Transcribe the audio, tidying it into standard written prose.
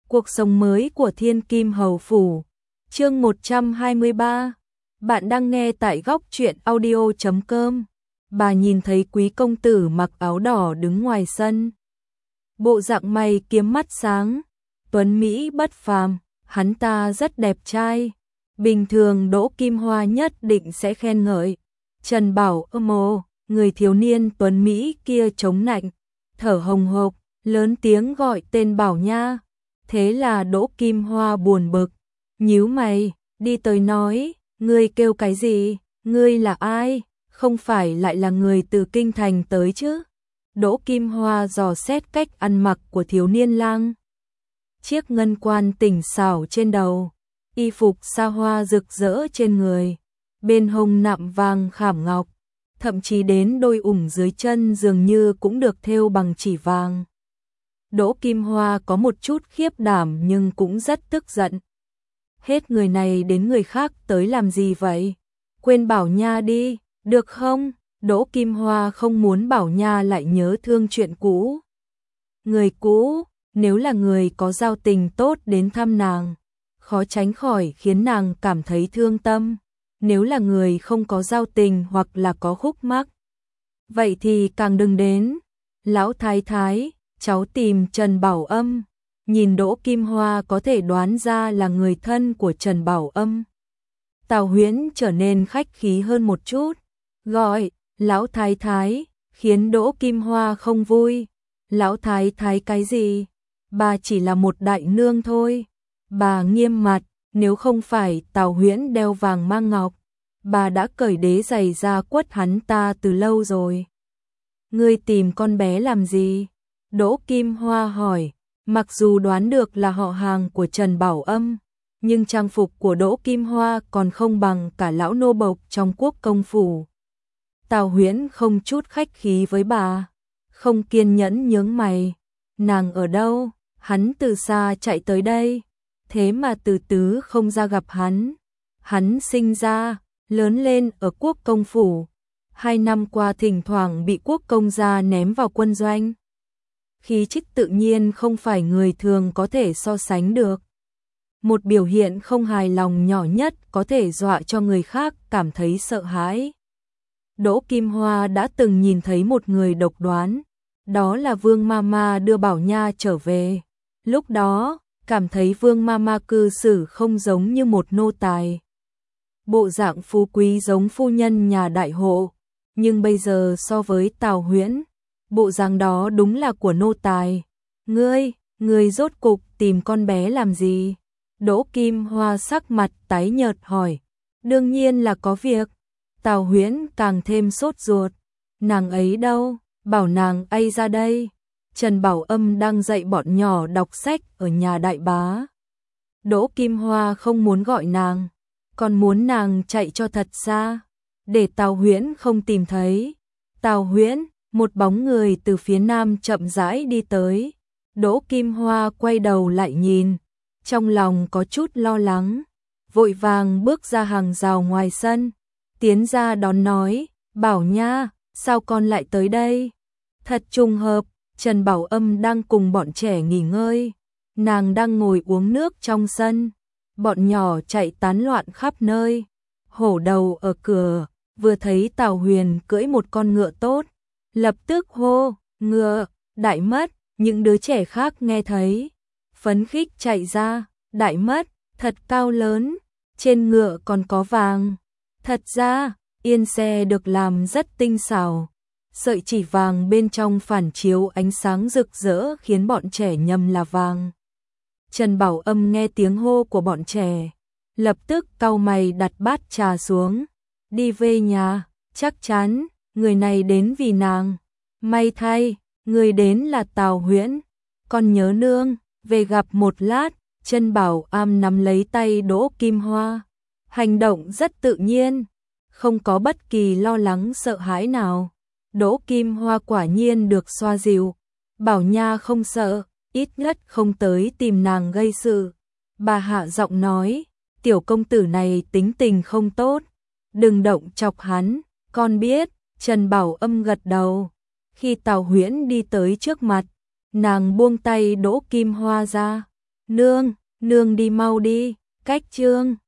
Cuộc sống mới của Thiên Kim Hầu Phủ. Chương 123. Bạn đang nghe tại góc truyện audio.com. Bà nhìn thấy quý công tử mặc áo đỏ đứng ngoài sân. Bộ dạng mày kiếm mắt sáng, tuấn mỹ bất phàm, hắn ta rất đẹp trai. Bình thường Đỗ Kim Hoa nhất định sẽ khen ngợi. Trần Bảo Ơ, người thiếu niên tuấn mỹ kia chống nạnh, thở hồng hộc, lớn tiếng gọi tên Bảo Nha. Thế là Đỗ Kim Hoa buồn bực, nhíu mày, đi tới nói, ngươi kêu cái gì, ngươi là ai, không phải lại là người từ kinh thành tới chứ. Đỗ Kim Hoa dò xét cách ăn mặc của thiếu niên lang. Chiếc ngân quan tỉnh xảo trên đầu, y phục xa hoa rực rỡ trên người, bên hông nạm vàng khảm ngọc, thậm chí đến đôi ủng dưới chân dường như cũng được thêu bằng chỉ vàng. Đỗ Kim Hoa có một chút khiếp đảm nhưng cũng rất tức giận. Hết người này đến người khác tới làm gì vậy? Quên Bảo Nha đi, được không? Đỗ Kim Hoa không muốn Bảo Nha lại nhớ thương chuyện cũ. Người cũ, nếu là người có giao tình tốt đến thăm nàng, khó tránh khỏi khiến nàng cảm thấy thương tâm. Nếu là người không có giao tình hoặc là có khúc mắc, vậy thì càng đừng đến. Lão thái thái, cháu tìm Trần Bảo Âm. Nhìn Đỗ Kim Hoa có thể đoán ra là người thân của Trần Bảo Âm. Tào Huyễn trở nên khách khí hơn một chút, gọi, lão thái thái, khiến Đỗ Kim Hoa không vui. Lão thái thái cái gì? Bà chỉ là một đại nương thôi. Bà nghiêm mặt, nếu không phải Tào Huyễn đeo vàng mang ngọc, bà đã cởi đế giày ra quất hắn ta từ lâu rồi. Ngươi tìm con bé làm gì? Đỗ Kim Hoa hỏi, mặc dù đoán được là họ hàng của Trần Bảo Âm, nhưng trang phục của Đỗ Kim Hoa còn không bằng cả lão nô bộc trong quốc công phủ. Tào Huyễn không chút khách khí với bà, không kiên nhẫn nhướng mày. Nàng ở đâu? Hắn từ xa chạy tới đây, thế mà từ tứ không ra gặp hắn. Hắn sinh ra, lớn lên ở quốc công phủ, 2 năm qua thỉnh thoảng bị quốc công gia ném vào quân doanh. Khí chất tự nhiên không phải người thường có thể so sánh được. Một biểu hiện không hài lòng nhỏ nhất có thể dọa cho người khác cảm thấy sợ hãi. Đỗ Kim Hoa đã từng nhìn thấy một người độc đoán, đó là Vương Mama đưa Bảo Nha trở về. Lúc đó, cảm thấy Vương Mama cư xử không giống như một nô tài. Bộ dạng phú quý giống phu nhân nhà đại hộ, nhưng bây giờ so với Tào Huyễn, bộ dạng đó đúng là của nô tài. Ngươi rốt cục tìm con bé làm gì? Đỗ Kim Hoa sắc mặt tái nhợt hỏi. Đương nhiên là có việc. Tào Huyễn càng thêm sốt ruột. Nàng ấy đâu? Bảo nàng ấy ra đây. Trần Bảo Âm đang dạy bọn nhỏ đọc sách ở nhà đại bá. Đỗ Kim Hoa không muốn gọi nàng, còn muốn nàng chạy cho thật xa, để Tào Huyễn không tìm thấy. Tào Huyễn, một bóng người từ phía nam chậm rãi đi tới. Đỗ Kim Hoa quay đầu lại nhìn, trong lòng có chút lo lắng, vội vàng bước ra hàng rào ngoài sân, tiến ra đón nói, Bảo Nha, sao con lại tới đây? Thật trùng hợp, Trần Bảo Âm đang cùng bọn trẻ nghỉ ngơi, nàng đang ngồi uống nước trong sân, bọn nhỏ chạy tán loạn khắp nơi. Hổ đầu ở cửa, vừa thấy Tào Huyền cưỡi một con ngựa tốt, lập tức hô, ngựa, đại mất. Những đứa trẻ khác nghe thấy, phấn khích chạy ra, đại mất, thật cao lớn, trên ngựa còn có vàng. Thật ra, yên xe được làm rất tinh xảo, sợi chỉ vàng bên trong phản chiếu ánh sáng rực rỡ khiến bọn trẻ nhầm là vàng. Trần Bảo Âm nghe tiếng hô của bọn trẻ, lập tức cau mày đặt bát trà xuống, đi về nhà, chắc chắn, người này đến vì nàng. May thay, người đến là Tào Huyễn, con nhớ nương, về gặp một lát. Trần Bảo Am nắm lấy tay Đỗ Kim Hoa, hành động rất tự nhiên, không có bất kỳ lo lắng sợ hãi nào. Đỗ Kim Hoa quả nhiên được xoa dịu, Bảo Nha không sợ, ít nhất không tới tìm nàng gây sự. Bà hạ giọng nói, tiểu công tử này tính tình không tốt, đừng động chọc hắn, con biết. Trần Bảo Âm gật đầu. Khi Tào Huyễn đi tới trước mặt, nàng buông tay Đỗ Kim Hoa ra, Nương, nương đi mau đi, cách trương.